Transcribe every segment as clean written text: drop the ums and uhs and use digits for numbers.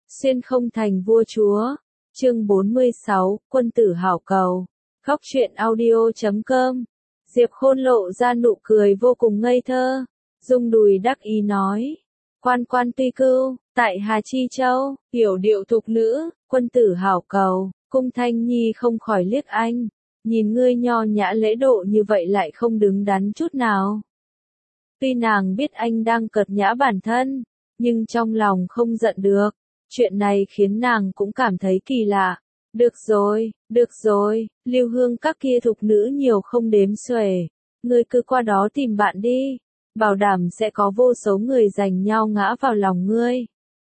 Xuyên không thành vua chúa. Chương 46, quân tử hảo cầu. Góc truyện audio.com. Diệp Khôn lộ ra nụ cười vô cùng ngây thơ, rung đùi đắc ý nói. Quan quan tuy cưu, tại Hà Chi Châu, hiểu điệu thục nữ, quân tử hảo cầu. Cung Thanh Nhi không khỏi liếc anh, nhìn ngươi nho nhã lễ độ như vậy lại không đứng đắn chút nào. Tuy nàng biết anh đang cợt nhã bản thân, nhưng trong lòng không giận được. Chuyện này khiến nàng cũng cảm thấy kỳ lạ. Được rồi, Lưu Hương các kia thục nữ nhiều không đếm xuể. Ngươi cứ qua đó tìm bạn đi, bảo đảm sẽ có vô số người giành nhau ngã vào lòng ngươi.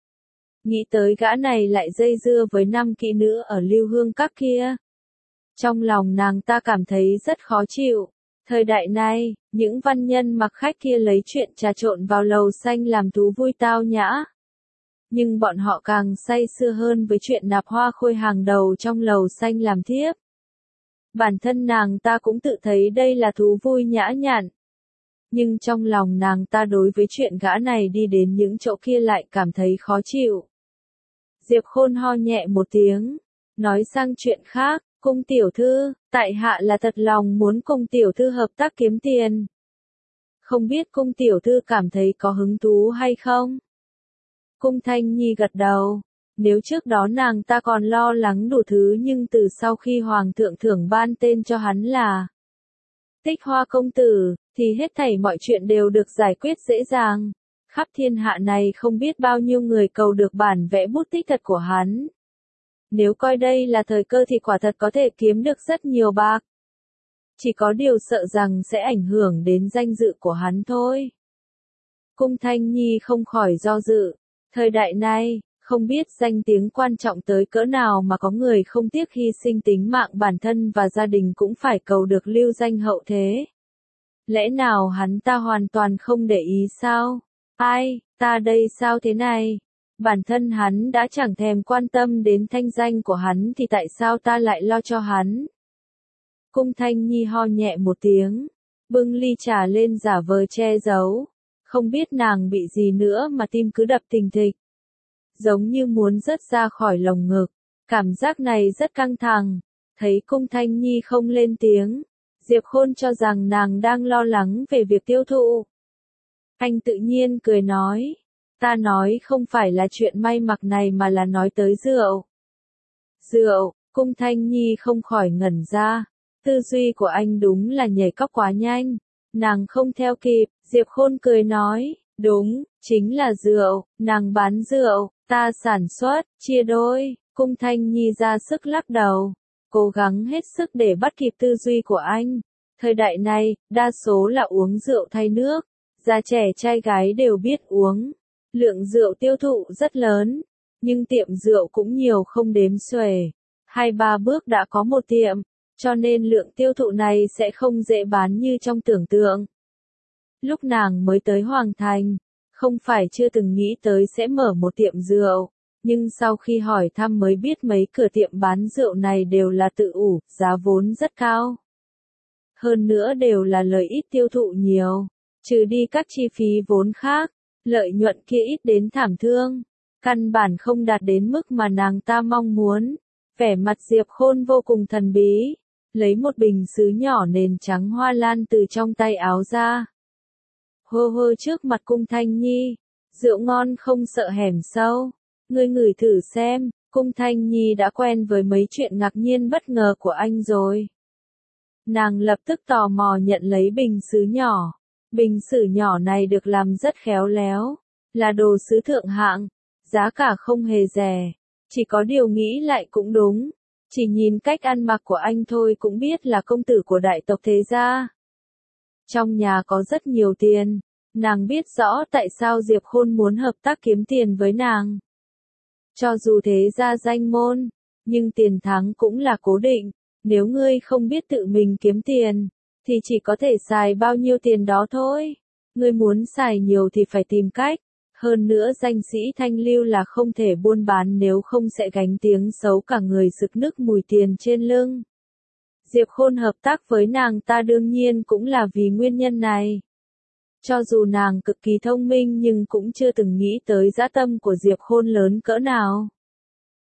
Nghĩ tới gã này lại dây dưa với 5 kỹ nữ ở Lưu Hương các kia. Trong lòng nàng ta cảm thấy rất khó chịu. Thời đại này, những văn nhân mặc khách kia lấy chuyện trà trộn vào lầu xanh làm thú vui tao nhã. Nhưng bọn họ càng say sưa hơn với chuyện nạp hoa khôi hàng đầu trong lầu xanh làm thiếp. Bản thân nàng ta cũng tự thấy đây là thú vui nhã nhặn. Nhưng trong lòng nàng ta đối với chuyện gã này đi đến những chỗ kia lại cảm thấy khó chịu. Diệp Khôn ho nhẹ một tiếng, nói sang chuyện khác, cung tiểu thư, tại hạ là thật lòng muốn cung tiểu thư hợp tác kiếm tiền. Không biết cung tiểu thư cảm thấy có hứng thú hay không? Cung Thanh Nhi gật đầu, nếu trước đó nàng ta còn lo lắng đủ thứ nhưng từ sau khi Hoàng thượng thưởng ban tên cho hắn là Tích Hoa công tử, thì hết thảy mọi chuyện đều được giải quyết dễ dàng. Khắp thiên hạ này không biết bao nhiêu người cầu được bản vẽ bút tích thật của hắn. Nếu coi đây là thời cơ thì quả thật có thể kiếm được rất nhiều bạc. Chỉ có điều sợ rằng sẽ ảnh hưởng đến danh dự của hắn thôi. Cung Thanh Nhi không khỏi do dự. Thời đại này, không biết danh tiếng quan trọng tới cỡ nào mà có người không tiếc hy sinh tính mạng bản thân và gia đình cũng phải cầu được lưu danh hậu thế. Lẽ nào hắn ta hoàn toàn không để ý sao? Ai, ta đây sao thế này? Bản thân hắn đã chẳng thèm quan tâm đến thanh danh của hắn thì tại sao ta lại lo cho hắn? Cung Thanh Nhi ho nhẹ một tiếng, bưng ly trà lên giả vờ che giấu. Không biết nàng bị gì nữa mà tim cứ đập thình thịch. Giống như muốn rớt ra khỏi lồng ngực. Cảm giác này rất căng thẳng. Thấy Cung Thanh Nhi không lên tiếng. Diệp Khôn cho rằng nàng đang lo lắng về việc tiêu thụ. Anh tự nhiên cười nói. Ta nói không phải là chuyện may mặc này mà là nói tới rượu. Rượu, Cung Thanh Nhi không khỏi ngẩn ra. Tư duy của anh đúng là nhảy cóc quá nhanh. Nàng không theo kịp, Diệp Khôn cười nói, đúng, chính là rượu, nàng bán rượu, ta sản xuất, chia đôi. Cung Thanh Nhi ra sức lắc đầu, cố gắng hết sức để bắt kịp tư duy của anh. Thời đại này, đa số là uống rượu thay nước, già trẻ trai gái đều biết uống. Lượng rượu tiêu thụ rất lớn, nhưng tiệm rượu cũng nhiều không đếm xuể. 2-3 bước đã có một tiệm. Cho nên lượng tiêu thụ này sẽ không dễ bán như trong tưởng tượng. Lúc nàng mới tới Hoàng Thành, không phải chưa từng nghĩ tới sẽ mở một tiệm rượu, nhưng sau khi hỏi thăm mới biết mấy cửa tiệm bán rượu này đều là tự ủ, giá vốn rất cao. Hơn nữa đều là lợi ích tiêu thụ nhiều, trừ đi các chi phí vốn khác, lợi nhuận kia ít đến thảm thương, căn bản không đạt đến mức mà nàng ta mong muốn. Vẻ mặt Diệp Khôn vô cùng thần bí. Lấy một bình sứ nhỏ nền trắng hoa lan từ trong tay áo ra. Hô hô trước mặt Cung Thanh Nhi. Rượu ngon không sợ hẻm sâu. Ngươi ngửi thử xem, Cung Thanh Nhi đã quen với mấy chuyện ngạc nhiên bất ngờ của anh rồi. Nàng lập tức tò mò nhận lấy bình sứ nhỏ. Bình sứ nhỏ này được làm rất khéo léo. Là đồ sứ thượng hạng. Giá cả không hề rẻ. Chỉ có điều nghĩ lại cũng đúng. Chỉ nhìn cách ăn mặc của anh thôi cũng biết là công tử của đại tộc thế gia. Trong nhà có rất nhiều tiền, nàng biết rõ tại sao Diệp Khôn muốn hợp tác kiếm tiền với nàng. Cho dù thế gia danh môn, nhưng tiền thắng cũng là cố định, nếu ngươi không biết tự mình kiếm tiền, thì chỉ có thể xài bao nhiêu tiền đó thôi. Ngươi muốn xài nhiều thì phải tìm cách. Hơn nữa danh sĩ thanh lưu là không thể buôn bán nếu không sẽ gánh tiếng xấu cả người sực nức mùi tiền trên lưng. Diệp Khôn hợp tác với nàng ta đương nhiên cũng là vì nguyên nhân này. Cho dù nàng cực kỳ thông minh nhưng cũng chưa từng nghĩ tới dã tâm của Diệp Khôn lớn cỡ nào.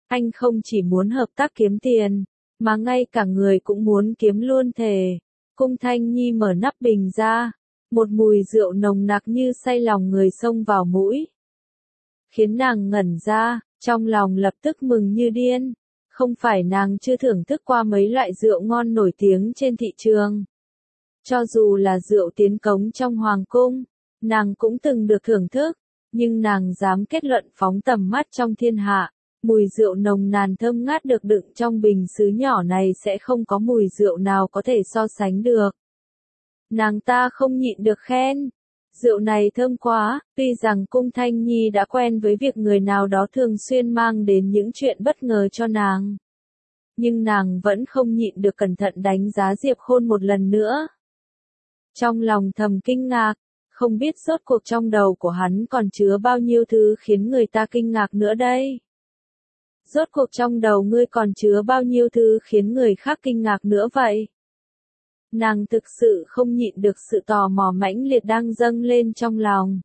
Anh không chỉ muốn hợp tác kiếm tiền, mà ngay cả người cũng muốn kiếm luôn thề. Cung Thanh Nhi mở nắp bình ra, một mùi rượu nồng nặc như say lòng người xông vào mũi, khiến nàng ngẩn ra, trong lòng lập tức mừng như điên. Không phải nàng chưa thưởng thức qua mấy loại rượu ngon nổi tiếng trên thị trường. Cho dù là rượu tiến cống trong hoàng cung, nàng cũng từng được thưởng thức, nhưng nàng dám kết luận phóng tầm mắt trong thiên hạ, mùi rượu nồng nàn thơm ngát được đựng trong bình sứ nhỏ này sẽ không có mùi rượu nào có thể so sánh được. Nàng ta không nhịn được khen, rượu này thơm quá. Tuy rằng Cung Thanh Nhi đã quen với việc người nào đó thường xuyên mang đến những chuyện bất ngờ cho nàng, nhưng nàng vẫn không nhịn được cẩn thận đánh giá Diệp Khôn một lần nữa. Trong lòng thầm kinh ngạc, không biết rốt cuộc trong đầu của hắn còn chứa bao nhiêu thứ khiến người ta kinh ngạc nữa đây. Rốt cuộc trong đầu ngươi còn chứa bao nhiêu thứ khiến người khác kinh ngạc nữa vậy? Nàng thực sự không nhịn được sự tò mò mãnh liệt đang dâng lên trong lòng.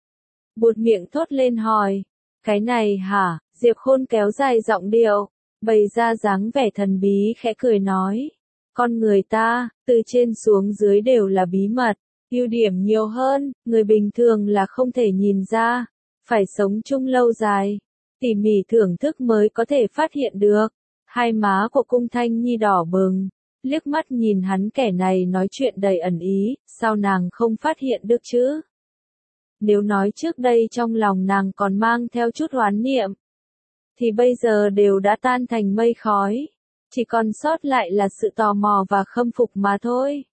Buột miệng thốt lên hỏi, cái này hả? Diệp Khôn kéo dài giọng điệu, bày ra dáng vẻ thần bí khẽ cười nói. Con người ta, từ trên xuống dưới đều là bí mật, ưu điểm nhiều hơn, người bình thường là không thể nhìn ra, phải sống chung lâu dài, tỉ mỉ thưởng thức mới có thể phát hiện được. Hai má của Cung Thanh Nhi đỏ bừng, liếc mắt nhìn hắn, kẻ này nói chuyện đầy ẩn ý, sao nàng không phát hiện được chứ? Nếu nói trước đây trong lòng nàng còn mang theo chút oán niệm, thì bây giờ đều đã tan thành mây khói, chỉ còn sót lại là sự tò mò và khâm phục mà thôi.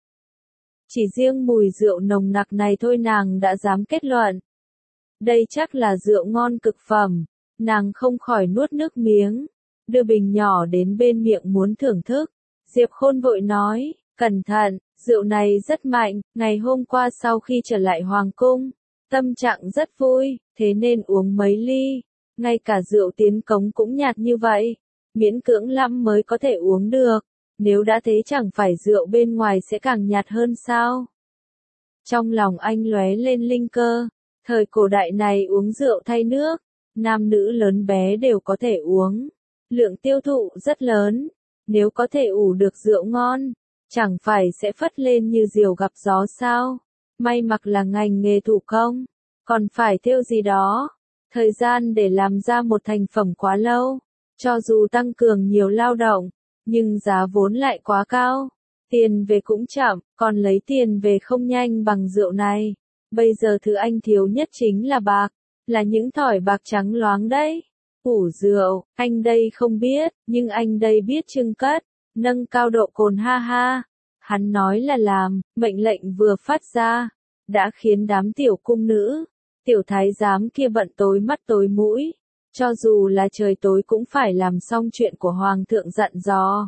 Chỉ riêng mùi rượu nồng nặc này thôi nàng đã dám kết luận. Đây chắc là rượu ngon cực phẩm, nàng không khỏi nuốt nước miếng, đưa bình nhỏ đến bên miệng muốn thưởng thức. Diệp Khôn vội nói, cẩn thận, rượu này rất mạnh, ngày hôm qua sau khi trở lại hoàng cung, tâm trạng rất vui, thế nên uống mấy ly, ngay cả rượu tiến cống cũng nhạt như vậy, miễn cưỡng lắm mới có thể uống được, nếu đã thế chẳng phải rượu bên ngoài sẽ càng nhạt hơn sao? Trong lòng anh lóe lên linh cơ, thời cổ đại này uống rượu thay nước, nam nữ lớn bé đều có thể uống, lượng tiêu thụ rất lớn. Nếu có thể ủ được rượu ngon, chẳng phải sẽ phất lên như diều gặp gió sao? May mặc là ngành nghề thủ công, còn phải thêu gì đó. Thời gian để làm ra một thành phẩm quá lâu, cho dù tăng cường nhiều lao động, nhưng giá vốn lại quá cao. Tiền về cũng chậm, còn lấy tiền về không nhanh bằng rượu này. Bây giờ thứ anh thiếu nhất chính là bạc, là những thỏi bạc trắng loáng đấy. Ủ rượu, anh đây không biết, nhưng anh đây biết trưng cất, nâng cao độ cồn ha ha. Hắn nói là làm, mệnh lệnh vừa phát ra, đã khiến đám tiểu cung nữ, tiểu thái giám kia bận tối mắt tối mũi, cho dù là trời tối cũng phải làm xong chuyện của hoàng thượng dặn dò.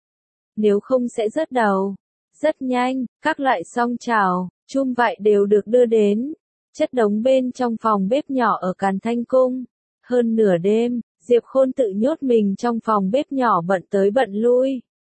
Nếu không sẽ rớt đầu. Rất nhanh, các loại song chảo, chum vại đều được đưa đến, chất đống bên trong phòng bếp nhỏ ở Càn Thanh Cung. Hơn nửa đêm, Diệp Khôn tự nhốt mình trong phòng bếp nhỏ bận tới bận lui.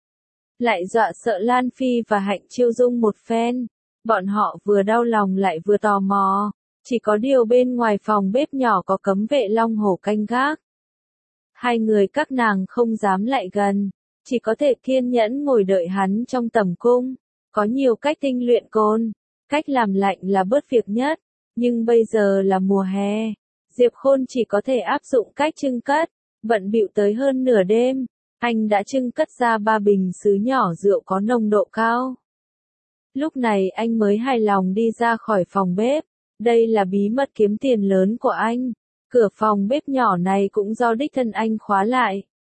Lại dọa sợ Lan Phi và Hạnh Chiêu Dung một phen. Bọn họ vừa đau lòng lại vừa tò mò. Chỉ có điều bên ngoài phòng bếp nhỏ có cấm vệ long hổ canh gác. Hai người các nàng không dám lại gần, chỉ có thể kiên nhẫn ngồi đợi hắn trong tầm cung. Có nhiều cách tinh luyện cồn, cách làm lạnh là bớt việc nhất, nhưng bây giờ là mùa hè. Diệp Khôn chỉ có thể áp dụng cách trưng cất, bận bịu tới hơn nửa đêm, anh đã trưng cất ra 3 bình sứ nhỏ rượu có nồng độ cao. Lúc này anh mới hài lòng đi ra khỏi phòng bếp, đây là bí mật kiếm tiền lớn của anh, cửa phòng bếp nhỏ này cũng do đích thân anh khóa lại.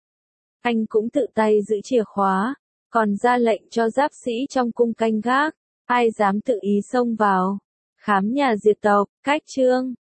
Anh cũng tự tay giữ chìa khóa, còn ra lệnh cho giáp sĩ trong cung canh gác, ai dám tự ý xông vào, khám nhà diệt tộc, cách chương.